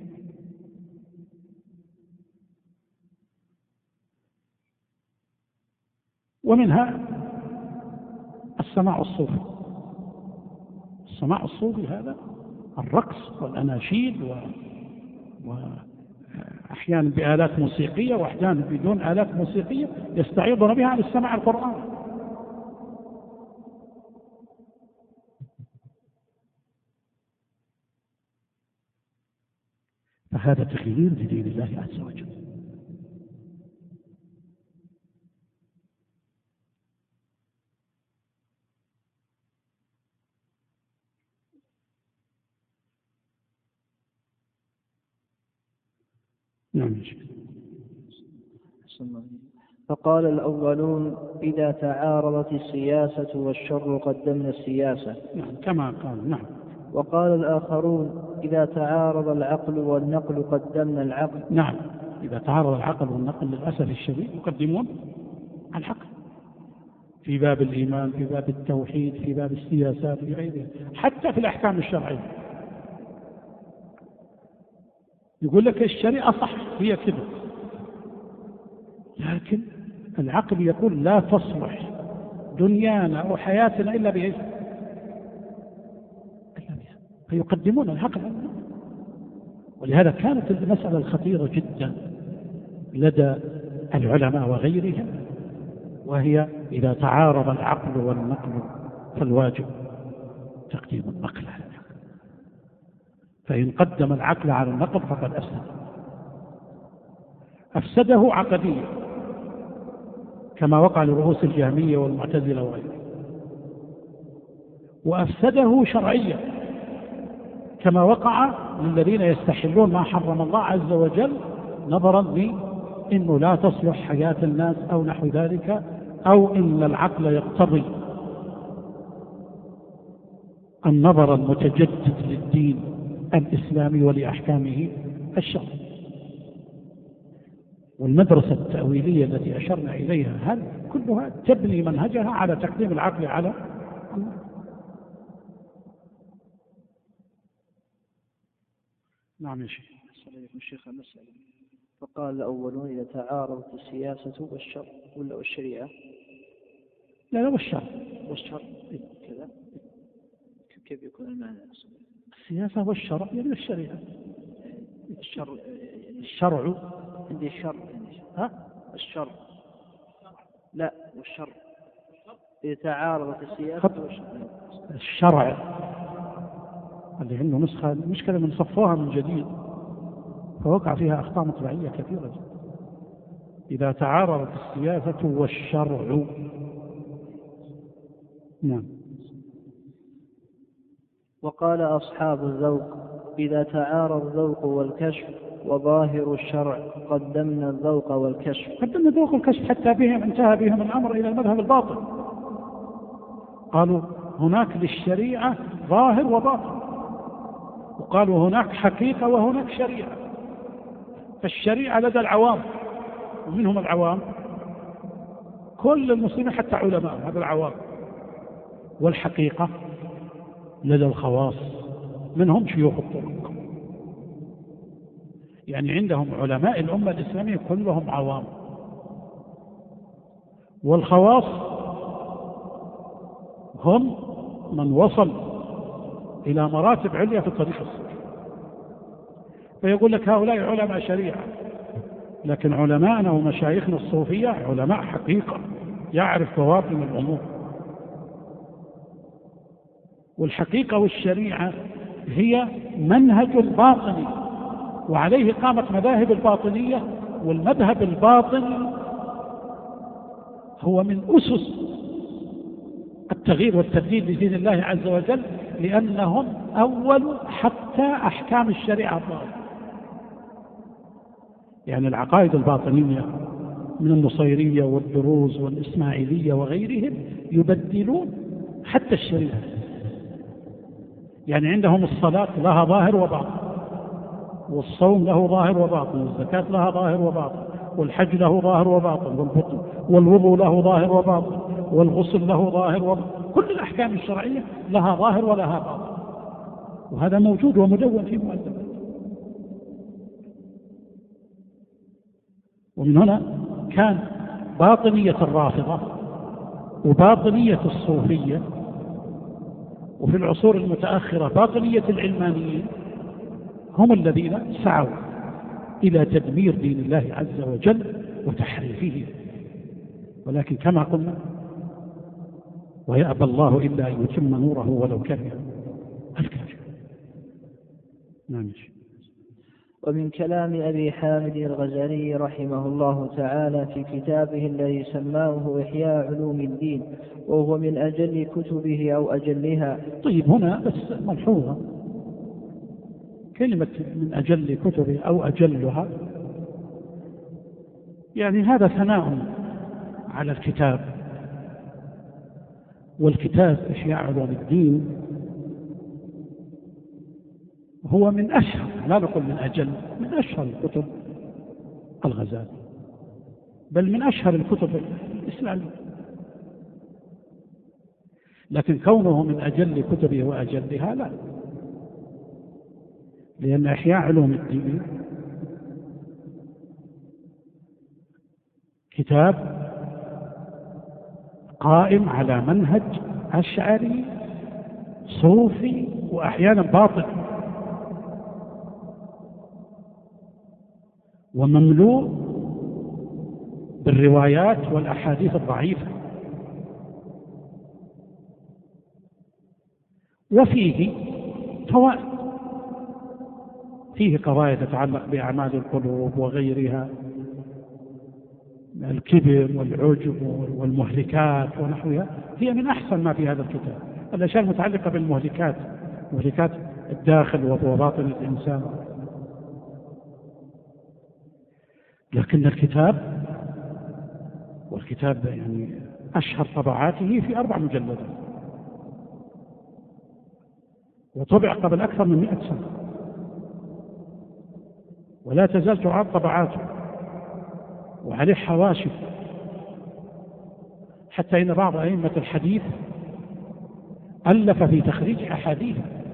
ومنها السماع الصوفي. السماع الصوفي هذا الرقص والأناشيد وأحيانا بآلات موسيقية وأحيانا بدون آلات موسيقية يستعيضون بها عن السماع القرآن. فهذا تغيير لدين الله عز وجل. نعم. فقال الأولون إذا تعارضت السياسة والشر قدمنا السياسة. نعم كما قال. نعم. وقال الآخرون إذا تعارض العقل والنقل قدمنا العقل. نعم، إذا تعارض العقل والنقل للأسف الشديد يقدمون العقل في باب الإيمان، في باب التوحيد، في باب السياسات، في غيرها، حتى في الأحكام الشرعية. يقول لك الشريعة صح هي كذا، لكن العقل يقول لا تصلح دنيانا أو حياتنا إلا بإيش؟ فيقدمون العقل. ولهذا كانت المسألة الخطيرة جدا لدى العلماء وغيرهم، وهي إذا تعارض العقل والنقل فالواجب تقديم النقل على العقل، فإن قدم العقل على النقل فقد أفسده عقديا كما وقع لرؤوس الجهمية والمعتزلة وغيرهم، وأفسده شرعيا كما وقع للذين يستحلون ما حرم الله عز وجل نظرا لأنه لا تصلح حياة الناس أو نحو ذلك، أو إن العقل يقتضي النظر المتجدد للدين الإسلامي ولأحكامه الشرعية. والمدرسة التأويلية التي أشرنا إليها هل كلها تبني منهجها على تقديم العقل على النقل. نعم يا شيخ. الشيخ المسألة فقال الأولون إذا تعارضت السياسة والشر ولا والشريعة؟ لا والشر كذا كيف يكون المعنى؟ السياسة والشرع يعني الشريعة. الشرع عندي الشر. ها؟ الشر لا والشر إذا تعارضت السياسة والشر. الشرع اللي عنده نسخة المشكلة من صفوها من جديد فوقع فيها أخطاء مطبعية كثيرة جدا. إذا تعارضت السياسة والشرع. نعم. وقال أصحاب الذوق إذا تعارض الذوق والكشف وظاهر الشرع قدمنا الذوق والكشف. قدمنا الذوق والكشف حتى بهم انتهى بهم الأمر إلى المذهب الباطن. قالوا هناك للشريعة ظاهر وباطن، وقالوا هناك حقيقة وهناك شريعة. فالشريعة لدى العوام ومنهم العوام كل المسلمين حتى علماء هذا العوام، والحقيقة لدى الخواص منهم شيوخ الطرق. يعني عندهم علماء الأمة الإسلامية كلهم عوام، والخواص هم من وصل إلى مراتب عليا في الطريق الصحيح. فيقول لك هؤلاء علماء شريعة، لكن علماءنا ومشايخنا الصوفية علماء حقيقة يعرف بواطن الأمور. والحقيقة والشريعة هي منهج باطني وعليه قامت مذاهب الباطنية، والمذهب الباطني هو من أسس التغيير والتبديل لدين الله عز وجل، لأنهم أول حتى أحكام الشريعة الظاهرة. يعني العقائد الباطنية من النصيرية والدروز والإسماعيلية وغيرهم يبدلون حتى الشريعة. يعني عندهم الصلاة لها ظاهر وباطن، والصوم له ظاهر وباطن، والزكاة لها ظاهر وباطن، والحج له ظاهر وباطن، والوضوء له ظاهر وباطن، والغسل له ظاهر وباطن. كل الأحكام الشرعية لها ظاهر ولها باطن، وهذا موجود ومدون في مؤلفات. ومن هنا كان باطنية الرافضة وباطنية الصوفية، وفي العصور المتأخرة باطنية العلمانيين، هم الذين سعوا إلى تدمير دين الله عز وجل وتحريفه. ولكن كما قلنا ويأبى الله إلا أن يتم نوره ولو كره الكافرون. نعم. ومن كلام أبي حامد الغزالي رحمه الله تعالى في كتابه الذي سماه إحياء علوم الدين، وهو من أجل كتبه أو أجلها. طيب، هنا بس ملحوظة، كلمة من أجل كتبه أو أجلها، يعني هذا ثناء على الكتاب، والكتاب إحياء علوم الدين هو من أشهر، لا نقول من أجل، من أشهر الكتب الغزالي، بل من أشهر الكتب الإسلامية. لكن كونه من أجل كتبه وأجلها لا، لأن إحياء علوم الدين كتاب قائم على منهج أشعري صوفي وأحيانا باطل، ومملوء بالروايات والأحاديث الضعيفة، وفيه فوائد، فيه قضايا تتعلق بأعمال القلوب وغيرها، الكبر والعجب والمهلكات ونحوها، هي من أحسن ما في هذا الكتاب. الأشياء المتعلقة بالمهلكات، مهلكات الداخل وباطن الإنسان. لكن الكتاب، والكتاب يعني أشهر طبعاته في 4 مجلدات، وطبع قبل أكثر من 100 سنة، ولا تزال تعاد طبعاته، وعليه حواشي، حتى إن بعض أئمة الحديث ألف في تخريج أحاديث،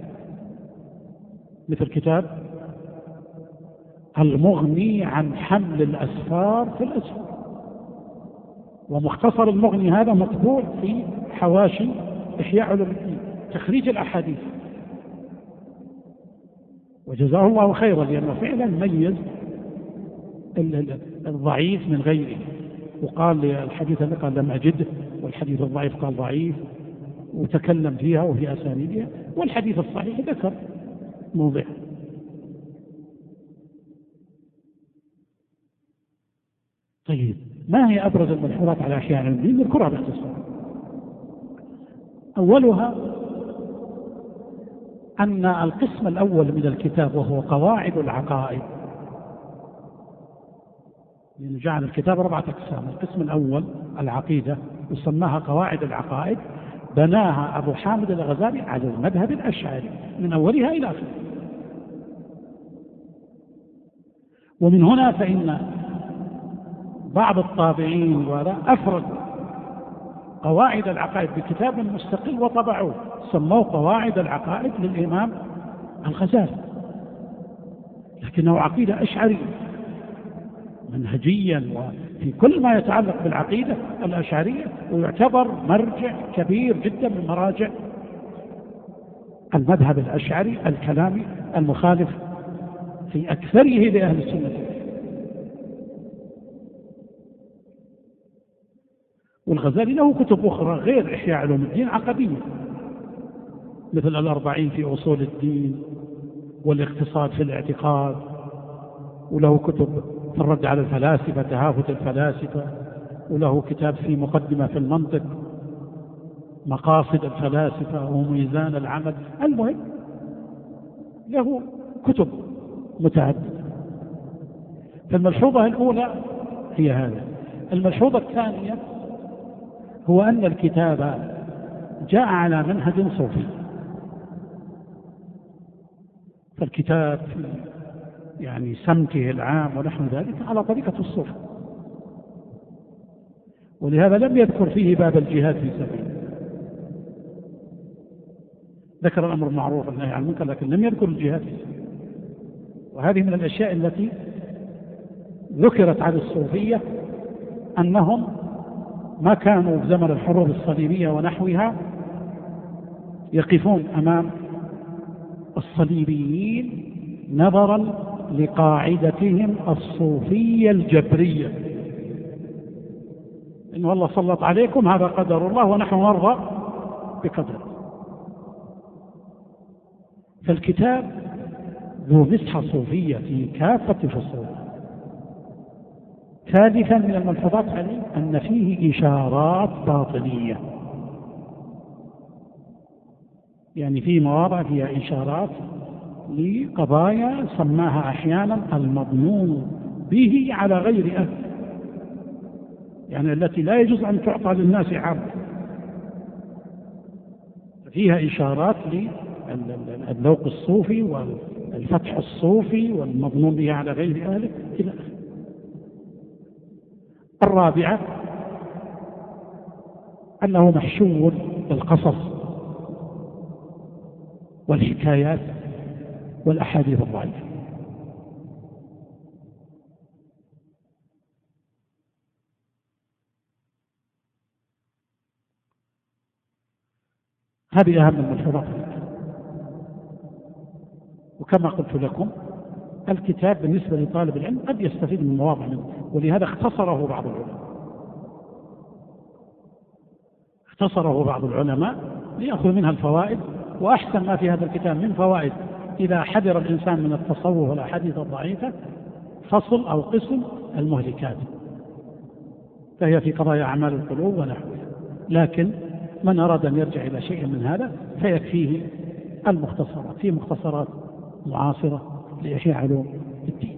مثل كتاب المغني عن حمل الأسفار في الأسفار، ومختصر المغني هذا مطبوع في حواشي إحياء علوم الدين، تخريج الأحاديث. وجزاه الله خيرا، لأنه فعلا ميز الضعيف من غيره، وقال الحديث اللي قال لم أجده، والحديث الضعيف قال ضعيف، وتكلم فيها وفي أسانيدها، والحديث الصحيح ذكر موضع. طيب، ما هي أبرز الملحوظات على أحياء علوم الدين؟ نذكرها باختصار. أولها أن القسم الأول من الكتاب وهو قواعد العقائد، يعني جعل الكتاب 4 أقسام. القسم الأول العقيدة وسماها قواعد العقائد، بناها أبو حامد الغزالي على المذهب الأشعري من أولها إلى آخره. ومن هنا فإن بعض الطابعين ولا أفردوا قواعد العقائد بكتاب مستقل وطبعوه، سموه قواعد العقائد للإمام الغزالي، لكنه عقيدة أشعرية منهجيا وفي كل ما يتعلق بالعقيدة الأشعرية، ويعتبر مرجع كبير جدا من مراجع المذهب الأشعري الكلامي المخالف في أكثره لأهل السنة. والغزالي له كتب أخرى غير إحياء علوم الدين عقدية، مثل الأربعين في أصول الدين، والاقتصاد في الاعتقاد، وله كتب في الرد على الفلاسفة، تهافت الفلاسفة، وله كتاب في مقدمة في المنطق، مقاصد الفلاسفة وميزان العمل. المهم له كتب متعددة. فالملحوظة الأولى هي هذا، الملحوظة الثانية هو أن الكتاب جاء على منهج صوفي، فالكتاب يعني سمته العام ونحو ذلك على طريقة الصوف، ولهذا لم يذكر فيه باب الجهاد في سبيله. ذكر الأمر المعروف والنهي عن المنكر لكن لم يذكر الجهاد في سبيله. وهذه من الأشياء التي ذكرت عن الصوفية أنهم ما كانوا في زمن الحروب الصليبية ونحوها يقفون أمام الصليبيين نظرا لقاعدتهم الصوفية الجبرية، إن الله سلط عليكم هذا قدر الله ونحن نرضى بقدره. فالكتاب ذو مسحة صوفية في كافة فصوله. ثالثا من الملحوظات عليه أن فيه إشارات باطنية، يعني في مواضع فيها إشارات لقضايا سماها أحيانا المضمون به على غير أهل، يعني التي لا يجوز أن تعطى للناس عامة، فيها إشارات للذوق الصوفي والفتح الصوفي والمضمون به على غير أهله إلى آخره. الرابعة أنه محشو بالقصص والحكايات والأحاديث الضعيفة. هذه أهم الملحوظات. وكما قلت لكم الكتاب بالنسبة لطالب العلم قد يستفيد من مواضع منه، ولهذا اختصره بعض العلماء ليأخذ منها الفوائد. وأحسن ما في هذا الكتاب من فوائد إذا حذر الإنسان من التصوف والأحاديث الضعيفة فصل أو قسم المهلكات، فهي في قضايا أعمال القلوب ونحوها. لكن من أراد أن يرجع إلى شيء من هذا فيكفيه المختصرات، في مختصرات معاصرة لإحياء علوم الدين.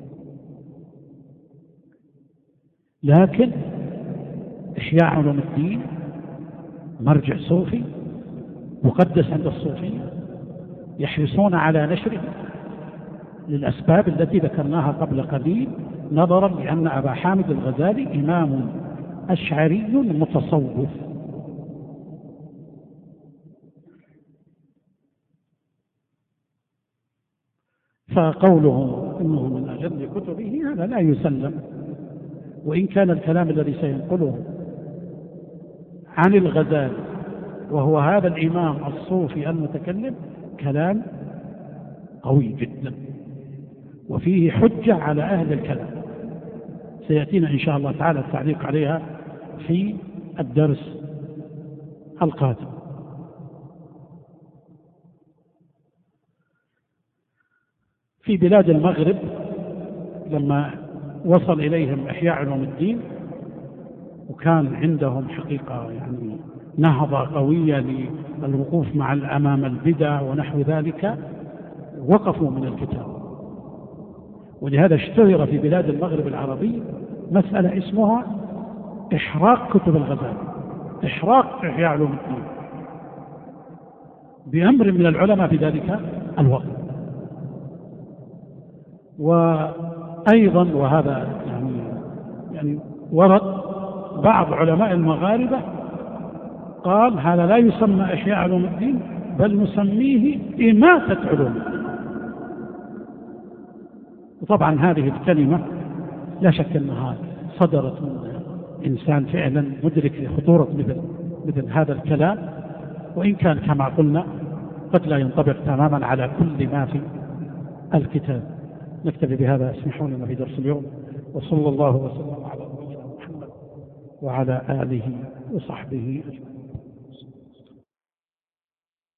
لكن إحياء علوم الدين مرجع صوفي مقدس عند الصوفية، يحرصون على نشره للأسباب التي ذكرناها قبل قليل، نظرا لأن أبا حامد الغزالي إمام أشعري متصوف. فقوله إنه من أجل كتبه هذا لا يسلم، وإن كان الكلام الذي سينقله عن الغزالي وهو هذا الإمام الصوفي المتكلم كلام قوي جدا وفيه حجة على أهل الكلام، سيأتينا إن شاء الله تعالى التعليق عليها في الدرس القادم. في بلاد المغرب لما وصل إليهم إحياء علوم الدين وكان عندهم حقيقة يعني نهضة قوية للوقوف مع أمام البدع ونحو ذلك، وقفوا من الكتاب. ولهذا اشتهر في بلاد المغرب العربي مسألة اسمها إحراق كتب الغزالي، إحراق إحياء علوم الدين بأمر من العلماء في ذلك الوقت. وأيضا وهذا يعني ورد بعض علماء المغاربة قال هذا لا يسمى إحياء علوم الدين بل نسميه إماتة علوم الدين. وطبعا هذه الكلمة لا شك أنها صدرت من إنسان فعلا مدرك لخطورة مثل هذا الكلام، وإن كان كما قلنا قد لا ينطبق تماما على كل ما في الكتاب. نكتفي بهذا، اسمحوا لنا في درس اليوم، وصلى الله وسلم على نبينا محمد وعلى آله وصحبه أجمعين.